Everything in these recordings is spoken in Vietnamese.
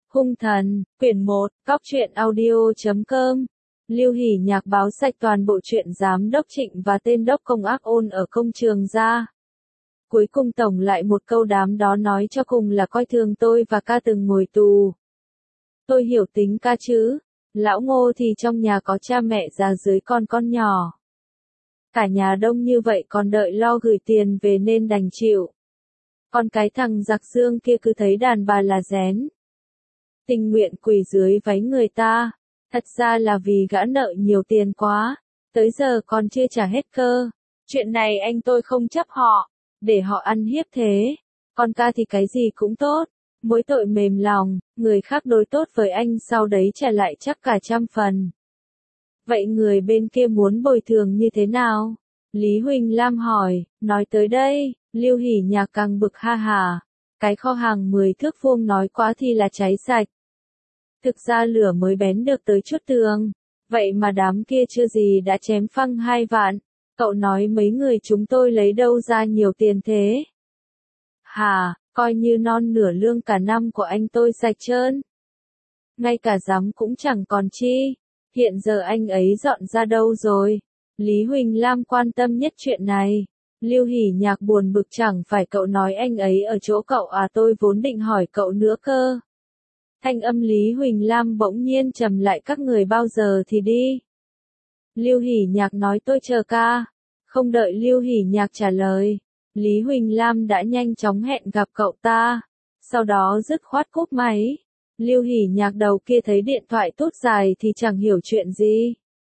Hung thần, quyển 1, Cóc truyện audio.com. Lưu Hỷ Nhạc báo sạch toàn bộ chuyện giám đốc Trịnh và tên đốc công ác ôn ở công trường ra. Cuối cùng tổng lại một câu đám đó nói cho cùng là coi thường tôi và ca từng ngồi tù. Tôi hiểu tính ca chứ, lão Ngô thì trong nhà có cha mẹ già dưới con nhỏ. Cả nhà đông như vậy còn đợi lo gửi tiền về nên đành chịu. Còn cái thằng giặc Dương kia cứ thấy đàn bà là rén. Tình nguyện quỳ dưới váy người ta, thật ra là vì gã nợ nhiều tiền quá, tới giờ còn chưa trả hết cơ. Chuyện này anh tôi không chấp họ, để họ ăn hiếp thế. Còn ca thì cái gì cũng tốt, mỗi tội mềm lòng, người khác đối tốt với anh sau đấy trả lại chắc cả 100 phần. Vậy người bên kia muốn bồi thường như thế nào? Lý Huỳnh Lam hỏi, nói tới đây, Lưu Hỷ Nhạc càng bực ha hà. Cái kho hàng 10 thước vuông nói quá thì là cháy sạch. Thực ra lửa mới bén được tới chút tường, vậy mà đám kia chưa gì đã chém phăng 2 vạn. Cậu nói mấy người chúng tôi lấy đâu ra nhiều tiền thế? Hà, coi như non nửa lương cả năm của anh tôi sạch trơn. Ngay cả giám cũng chẳng còn chi. Hiện giờ anh ấy dọn ra đâu rồi? Lý Huỳnh Lam quan tâm nhất chuyện này. Lưu Hỷ Nhạc buồn bực, chẳng phải cậu nói anh ấy ở chỗ cậu à, tôi vốn định hỏi cậu nữa cơ. Thanh âm Lý Huỳnh Lam bỗng nhiên trầm lại, các người bao giờ thì đi? Lưu Hỷ Nhạc nói tôi chờ ca. Không đợi Lưu Hỷ Nhạc trả lời, Lý Huỳnh Lam đã nhanh chóng hẹn gặp cậu ta. Sau đó dứt khoát cúp máy. Lưu Hỷ Nhạc đầu kia thấy điện thoại tút dài thì chẳng hiểu chuyện gì.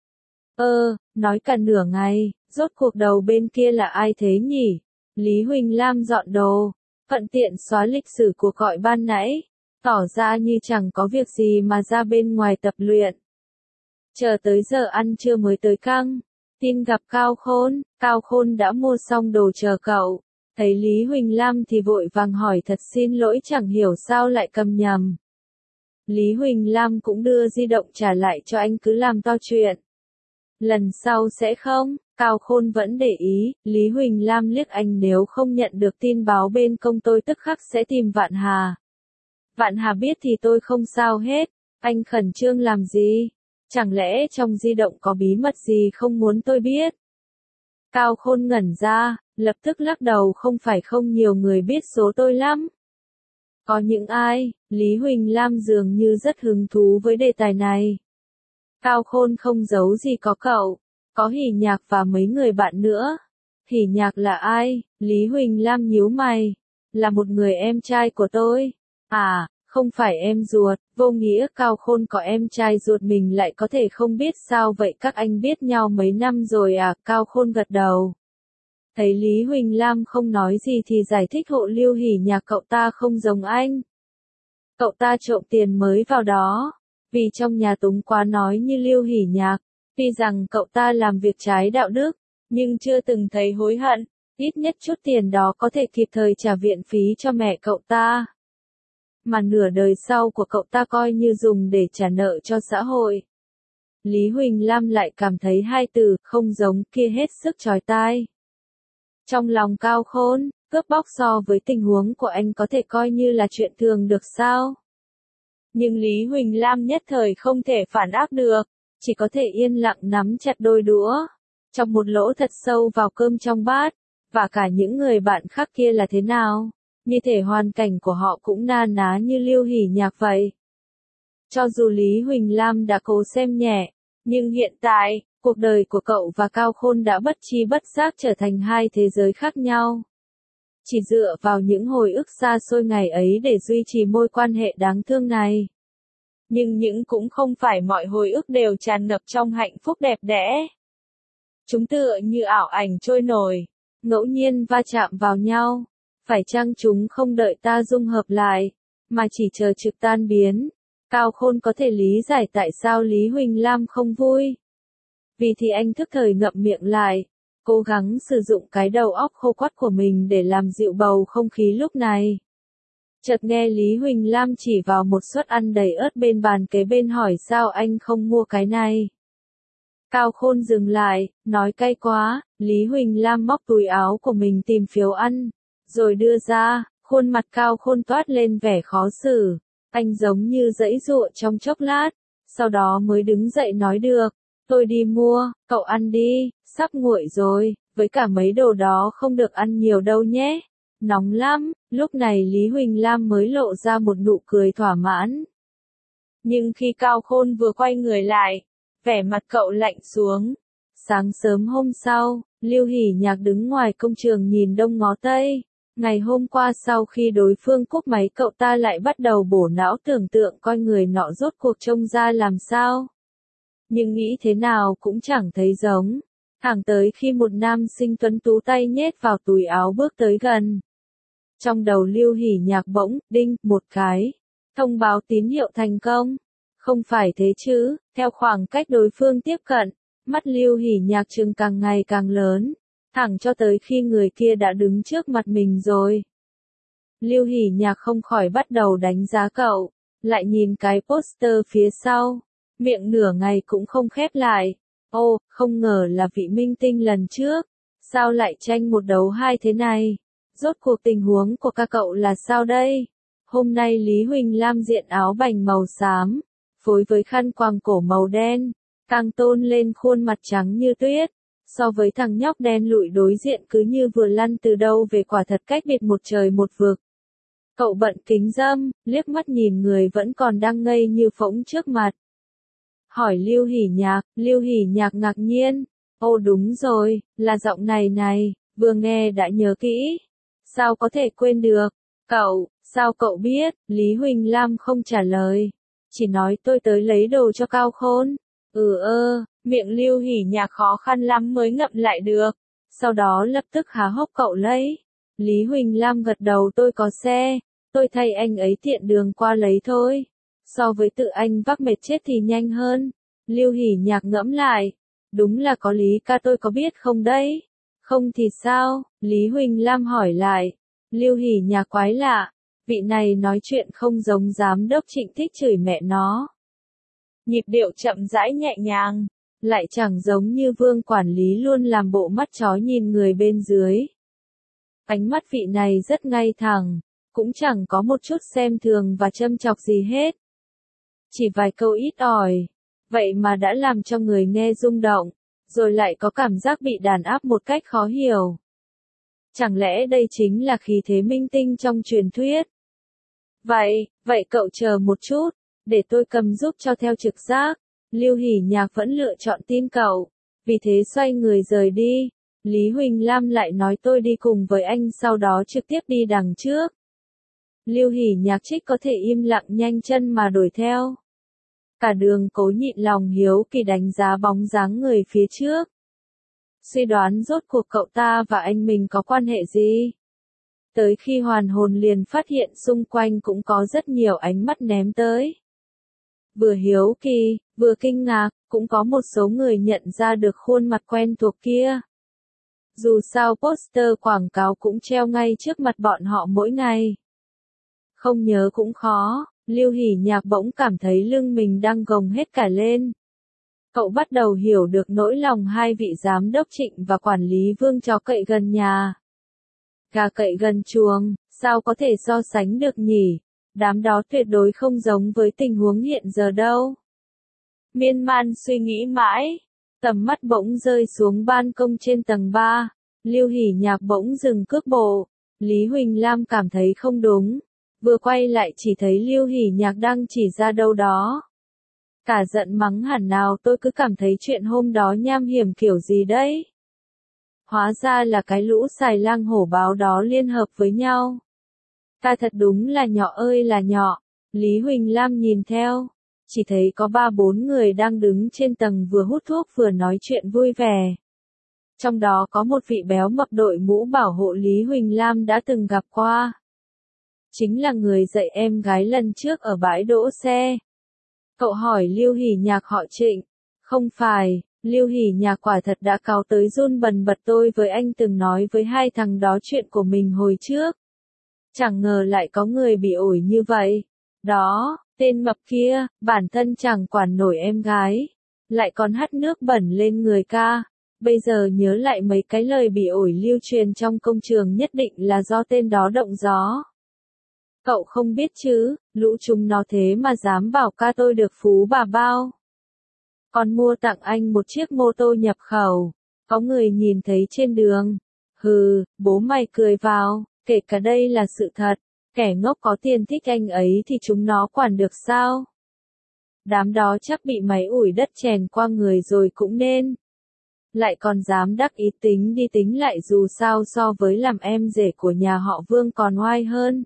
Nói cả nửa ngày, rốt cuộc đầu bên kia là ai thế nhỉ? Lý Huỳnh Lam dọn đồ, thuận tiện xóa lịch sử cuộc gọi ban nãy, tỏ ra như chẳng có việc gì mà ra bên ngoài tập luyện. Chờ tới giờ ăn trưa mới tới căng, tin gặp Cao Khôn đã mua xong đồ chờ cậu. Thấy Lý Huỳnh Lam thì vội vàng hỏi thật xin lỗi, chẳng hiểu sao lại cầm nhầm. Lý Huỳnh Lam cũng đưa di động trả lại cho anh, cứ làm to chuyện. Lần sau sẽ không? Cao Khôn vẫn để ý. Lý Huỳnh Lam liếc anh, nếu không nhận được tin báo bên công tôi tức khắc sẽ tìm Vạn Hà. Vạn Hà biết thì tôi không sao hết. Anh khẩn trương làm gì? Chẳng lẽ trong di động có bí mật gì không muốn tôi biết? Cao Khôn ngẩn ra, lập tức lắc đầu, không nhiều người biết số tôi lắm. Có những ai? Lý Huỳnh Lam dường như rất hứng thú với đề tài này. Cao Khôn không giấu gì, có cậu, có Hỷ Nhạc và mấy người bạn nữa. Hỷ Nhạc là ai? Lý Huỳnh Lam nhíu mày. Là một người em trai của tôi. À, không phải em ruột, vô nghĩa. Cao Khôn có em trai ruột, mình lại có thể không biết sao vậy? Các anh biết nhau mấy năm rồi à? Cao Khôn gật đầu. Thấy Lý Huỳnh Lam không nói gì thì giải thích hộ Lưu Hỷ Nhạc, cậu ta không giống anh. Cậu ta trộm tiền mới vào đó. Vì trong nhà túng quá, nói như Lưu Hỷ Nhạc. Tuy rằng cậu ta làm việc trái đạo đức, nhưng chưa từng thấy hối hận. Ít nhất chút tiền đó có thể kịp thời trả viện phí cho mẹ cậu ta. Mà nửa đời sau của cậu ta coi như dùng để trả nợ cho xã hội. Lý Huỳnh Lam lại cảm thấy hai từ không giống kia hết sức chói tai. Trong lòng Cao Khôn, cướp bóc so với tình huống của anh có thể coi như là chuyện thường được sao? Nhưng Lý Huỳnh Lam nhất thời không thể phản ác được, chỉ có thể yên lặng nắm chặt đôi đũa, trong một lỗ thật sâu vào cơm trong bát. Và cả những người bạn khác kia là thế nào? Như thể hoàn cảnh của họ cũng na ná như Lưu Hỷ Nhạc vậy. Cho dù Lý Huỳnh Lam đã cố xem nhẹ, nhưng hiện tại, cuộc đời của cậu và Cao Khôn đã bất chi bất giác trở thành hai thế giới khác nhau. Chỉ dựa vào những hồi ức xa xôi ngày ấy để duy trì mối quan hệ đáng thương này. Nhưng cũng không phải mọi hồi ức đều tràn ngập trong hạnh phúc đẹp đẽ. Chúng tựa như ảo ảnh trôi nổi, ngẫu nhiên va chạm vào nhau. Phải chăng chúng không đợi ta dung hợp lại, mà chỉ chờ trực tan biến? Cao Khôn có thể lý giải tại sao Lý Huỳnh Lam không vui. Vì thì anh thức thời ngậm miệng lại, cố gắng sử dụng cái đầu óc khô quắt của mình để làm dịu bầu không khí lúc này. Chợt nghe Lý Huỳnh Lam chỉ vào một suất ăn đầy ớt bên bàn kế bên, hỏi sao anh không mua cái này. Cao Khôn dừng lại, nói cay quá. Lý Huỳnh Lam móc túi áo của mình tìm phiếu ăn, rồi đưa ra. Khuôn mặt Cao Khôn toát lên vẻ khó xử. Anh giống như giãy giụa trong chốc lát, sau đó mới đứng dậy nói được, tôi đi mua, cậu ăn đi, sắp nguội rồi, với cả mấy đồ đó không được ăn nhiều đâu nhé. Nóng lắm, lúc này Lý Huỳnh Lam mới lộ ra một nụ cười thỏa mãn. Nhưng khi Cao Khôn vừa quay người lại, vẻ mặt cậu lạnh xuống. Sáng sớm hôm sau, Lưu Hỷ Nhạc đứng ngoài công trường nhìn đông ngó tây. Ngày hôm qua sau khi đối phương cúp máy cậu ta lại bắt đầu bổ não tưởng tượng coi người nọ rốt cuộc trông ra làm sao. Nhưng nghĩ thế nào cũng chẳng thấy giống. Thẳng tới khi một nam sinh tuấn tú tay nhét vào túi áo bước tới gần. Trong đầu Lưu Hỷ Nhạc bỗng, đinh, một cái. Thông báo tín hiệu thành công. Không phải thế chứ, theo khoảng cách đối phương tiếp cận, mắt Lưu Hỷ Nhạc trừng càng ngày càng lớn, thẳng cho tới khi người kia đã đứng trước mặt mình rồi. Lưu Hỷ Nhạc không khỏi bắt đầu đánh giá cậu, lại nhìn cái poster phía sau, miệng nửa ngày cũng không khép lại. Ô, không ngờ là vị minh tinh lần trước, sao lại tranh một đấu hai thế này? Rốt cuộc tình huống của các cậu là sao đây? Hôm nay Lý Huỳnh Lam diện áo bành màu xám, phối với khăn quàng cổ màu đen, càng tôn lên khuôn mặt trắng như tuyết. So với thằng nhóc đen lụi đối diện cứ như vừa lăn từ đâu về quả thật cách biệt một trời một vực. Cậu bận kính râm, liếc mắt nhìn người vẫn còn đang ngây như phỗng trước mặt. Hỏi Lưu Hỷ Nhạc ngạc nhiên. Ô đúng rồi, là giọng này này, vừa nghe đã nhớ kỹ. Sao có thể quên được? Cậu, sao cậu biết? Lý Huỳnh Lam không trả lời. Chỉ nói tôi tới lấy đồ cho Cao Khôn. Miệng Lưu Hỷ Nhạc khó khăn lắm mới ngậm lại được. Sau đó lập tức há hốc cậu lấy. Lý Huỳnh Lam gật đầu tôi có xe. Tôi thay anh ấy tiện đường qua lấy thôi. So với tự anh vác mệt chết thì nhanh hơn. Lưu Hỷ Nhạc ngẫm lại. Đúng là có lý ca tôi có biết không đấy? Không thì sao? Lý Huỳnh Lam hỏi lại. Lưu Hỷ Nhạc quái lạ. Vị này nói chuyện không giống giám đốc Trịnh thích chửi mẹ nó. Nhịp điệu chậm rãi nhẹ nhàng. Lại chẳng giống như Vương quản lý luôn làm bộ mắt chó nhìn người bên dưới. Ánh mắt vị này rất ngay thẳng, cũng chẳng có một chút xem thường và châm chọc gì hết. Chỉ vài câu ít ỏi, vậy mà đã làm cho người nghe rung động, rồi lại có cảm giác bị đàn áp một cách khó hiểu. Chẳng lẽ đây chính là khí thế minh tinh trong truyền thuyết? Vậy cậu chờ một chút, để tôi cầm giúp cho theo trực giác. Lưu Hỷ Nhạc vẫn lựa chọn tin cậu, vì thế xoay người rời đi. Lý Huỳnh Lam lại nói tôi đi cùng với anh sau đó trực tiếp đi đằng trước. Lưu Hỷ Nhạc trích có thể im lặng nhanh chân mà đuổi theo. Cả đường cố nhịn lòng hiếu kỳ đánh giá bóng dáng người phía trước. Suy đoán rốt cuộc cậu ta và anh mình có quan hệ gì? Tới khi hoàn hồn liền phát hiện xung quanh cũng có rất nhiều ánh mắt ném tới. Vừa hiếu kỳ, vừa kinh ngạc, cũng có một số người nhận ra được khuôn mặt quen thuộc kia. Dù sao poster quảng cáo cũng treo ngay trước mặt bọn họ mỗi ngày. Không nhớ cũng khó, Lưu Hỷ Nhạc bỗng cảm thấy lưng mình đang gồng hết cả lên. Cậu bắt đầu hiểu được nỗi lòng hai vị giám đốc Trịnh và quản lý Vương chó cậy gần nhà. Gà cậy gần chuồng, sao có thể so sánh được nhỉ? Đám đó tuyệt đối không giống với tình huống hiện giờ đâu. Miên man suy nghĩ mãi, tầm mắt bỗng rơi xuống ban công trên tầng 3, Lưu Hỷ Nhạc bỗng dừng cước bộ. Lý Huỳnh Lam cảm thấy không đúng, vừa quay lại chỉ thấy Lưu Hỷ Nhạc đang chỉ ra đâu đó. Cả giận mắng hẳn nào tôi cứ cảm thấy chuyện hôm đó nham hiểm kiểu gì đấy. Hóa ra là cái lũ xài lang hổ báo đó liên hợp với nhau. Ta thật đúng là nhỏ ơi là nhỏ. Lý Huỳnh Lam nhìn theo, chỉ thấy có 3-4 người đang đứng trên tầng vừa hút thuốc vừa nói chuyện vui vẻ. Trong đó có một vị béo mập đội mũ bảo hộ Lý Huỳnh Lam đã từng gặp qua. Chính là người dạy em gái lần trước ở bãi đỗ xe. Cậu hỏi Lưu Hỷ Nhạc họ Trịnh. Không phải, Lưu Hỷ Nhạc quả thật đã cáo tới run bần bật tôi với anh từng nói với hai thằng đó chuyện của mình hồi trước. Chẳng ngờ lại có người bị ổi như vậy. Đó, tên mập kia, bản thân chẳng quản nổi em gái. Lại còn hắt nước bẩn lên người ca. Bây giờ nhớ lại mấy cái lời bị ổi lưu truyền trong công trường nhất định là do tên đó động gió. Cậu không biết chứ, Lũ chúng nó thế mà dám bảo ca tôi được phú bà bao. Còn mua tặng anh một chiếc mô tô nhập khẩu. Có người nhìn thấy trên đường. Hừ, bố mày cười vào, kể cả đây là sự thật. Kẻ ngốc có tiền thích anh ấy thì chúng nó quản được sao? Đám đó chắc bị máy ủi đất chèn qua người rồi cũng nên. Lại còn dám đắc ý tính đi tính lại dù sao so với làm em rể của nhà họ Vương còn oai hơn.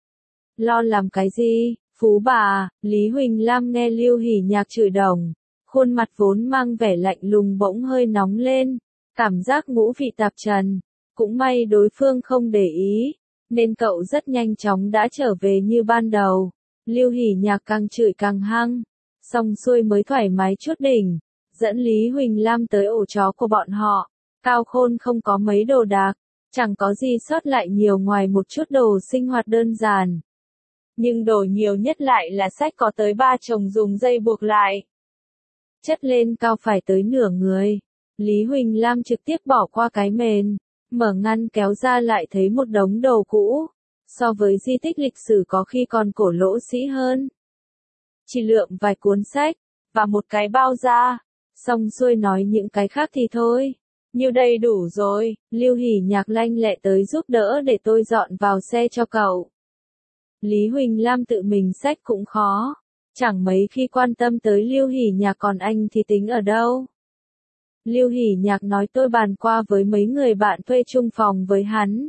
Lo làm cái gì, phú bà, Lý Huỳnh Lam nghe Lưu Hỷ Nhạc chửi đồng. Khuôn mặt vốn mang vẻ lạnh lùng bỗng hơi nóng lên, cảm giác ngũ vị tạp trần. Cũng may đối phương không để ý, nên cậu rất nhanh chóng đã trở về như ban đầu. Lưu Hỷ Nhạc càng chửi càng hăng, xong xuôi mới thoải mái chút đỉnh, dẫn Lý Huỳnh Lam tới ổ chó của bọn họ. Cao Khôn không có mấy đồ đạc, chẳng có gì sót lại nhiều ngoài một chút đồ sinh hoạt đơn giản. Nhưng đồ nhiều nhất lại là sách có tới 3 chồng dùng dây buộc lại. Chất lên cao phải tới nửa người. Lý Huỳnh Lam trực tiếp bỏ qua cái mền, mở ngăn kéo ra lại thấy một đống đồ cũ. So với di tích lịch sử có khi còn cổ lỗ sĩ hơn. Chỉ lượm vài cuốn sách, và một cái bao da. Xong xuôi nói những cái khác thì thôi. Như đây đủ rồi, Lưu Hỷ Nhạc lanh lẹ tới giúp đỡ để tôi dọn vào xe cho cậu. Lý Huỳnh Lam tự mình xách cũng khó. Chẳng mấy khi quan tâm tới Lưu Hỷ Nhạc, còn anh thì tính ở đâu. Lưu Hỷ Nhạc nói tôi bàn qua với mấy người bạn thuê chung phòng với hắn.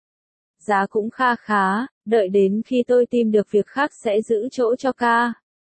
Giá cũng kha khá, đợi đến khi tôi tìm được việc khác sẽ giữ chỗ cho ca.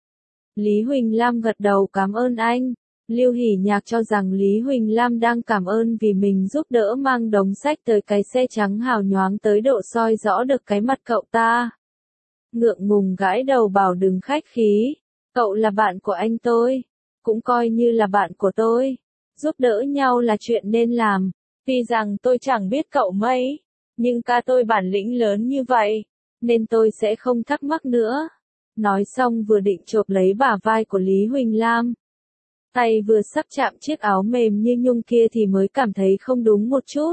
Lý Huỳnh Lam gật đầu cảm ơn anh. Lưu Hỷ Nhạc cho rằng Lý Huỳnh Lam đang cảm ơn vì mình giúp đỡ mang đống sách tới cái xe trắng hào nhoáng tới độ soi rõ được cái mặt cậu ta. Ngượng ngùng gãi đầu bảo đừng khách khí, cậu là bạn của anh tôi, cũng coi như là bạn của tôi. Giúp đỡ nhau là chuyện nên làm, tuy rằng tôi chẳng biết cậu mấy, nhưng ca tôi bản lĩnh lớn như vậy, nên tôi sẽ không thắc mắc nữa. Nói xong vừa định chộp lấy bả vai của Lý Huỳnh Lam. Tay vừa sắp chạm chiếc áo mềm như nhung kia thì mới cảm thấy không đúng một chút.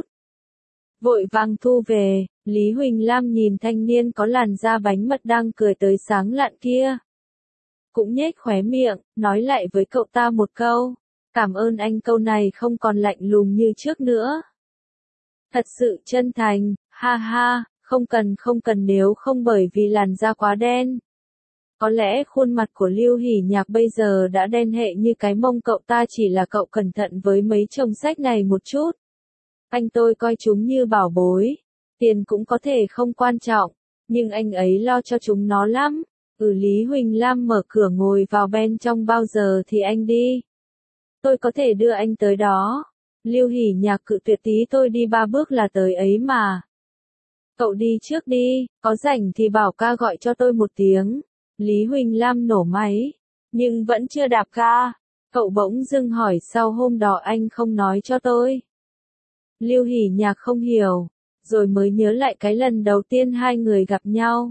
Vội vàng thu về, Lý Huỳnh Lam nhìn thanh niên có làn da bánh mật đang cười tới sáng lạn kia. Cũng nhếch khóe miệng, nói lại với cậu ta một câu. Cảm ơn anh, câu này không còn lạnh lùng như trước nữa. Thật sự chân thành, ha ha, không cần nếu không bởi vì làn da quá đen. Có lẽ khuôn mặt của Lưu Hỷ Nhạc bây giờ đã đen hệ như cái mông cậu ta, chỉ là cậu cẩn thận với mấy chồng sách này một chút. Anh tôi coi chúng như bảo bối. Tiền cũng có thể không quan trọng, nhưng anh ấy lo cho chúng nó lắm. Lý Huỳnh Lam mở cửa ngồi vào bên trong, bao giờ thì anh đi. Tôi có thể đưa anh tới đó. Lưu Hỷ Nhạc cự tuyệt, tí tôi đi 3 bước là tới ấy mà. Cậu đi trước đi, có rảnh thì bảo ca gọi cho tôi một tiếng. Lý Huỳnh Lam nổ máy, nhưng vẫn chưa đạp ga. Cậu bỗng dưng hỏi sao hôm đó anh không nói cho tôi. Lưu Hỷ Nhạc không hiểu, rồi mới nhớ lại cái lần đầu tiên hai người gặp nhau.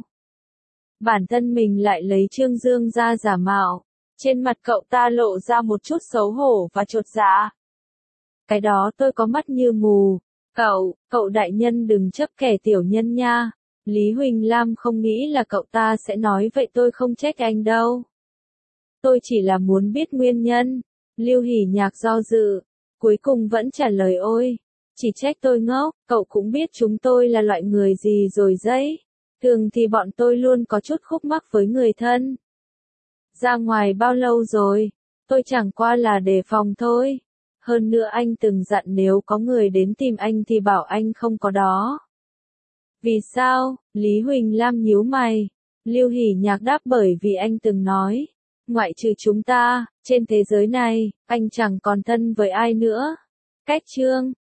Bản thân mình lại lấy Trương Dương ra giả mạo. Trên mặt cậu ta lộ ra một chút xấu hổ và chột dạ. Cái đó tôi có mắt như mù. Cậu đại nhân đừng chấp kẻ tiểu nhân nha. Lý Huỳnh Lam không nghĩ là cậu ta sẽ nói vậy, tôi không trách anh đâu. Tôi chỉ là muốn biết nguyên nhân. Lưu Hỷ Nhạc do dự, cuối cùng vẫn trả lời ôi. Chỉ trách tôi ngốc, cậu cũng biết chúng tôi là loại người gì rồi đấy. Thường thì bọn tôi luôn có chút khúc mắc với người thân. Ra ngoài bao lâu rồi? Tôi chẳng qua là đề phòng thôi. Hơn nữa anh từng dặn nếu có người đến tìm anh thì bảo anh không có đó. Vì sao? Lý Huỳnh Lam nhíu mày. Lưu Hỷ Nhạc đáp bởi vì anh từng nói. Ngoại trừ chúng ta, trên thế giới này, anh chẳng còn thân với ai nữa. Cách chương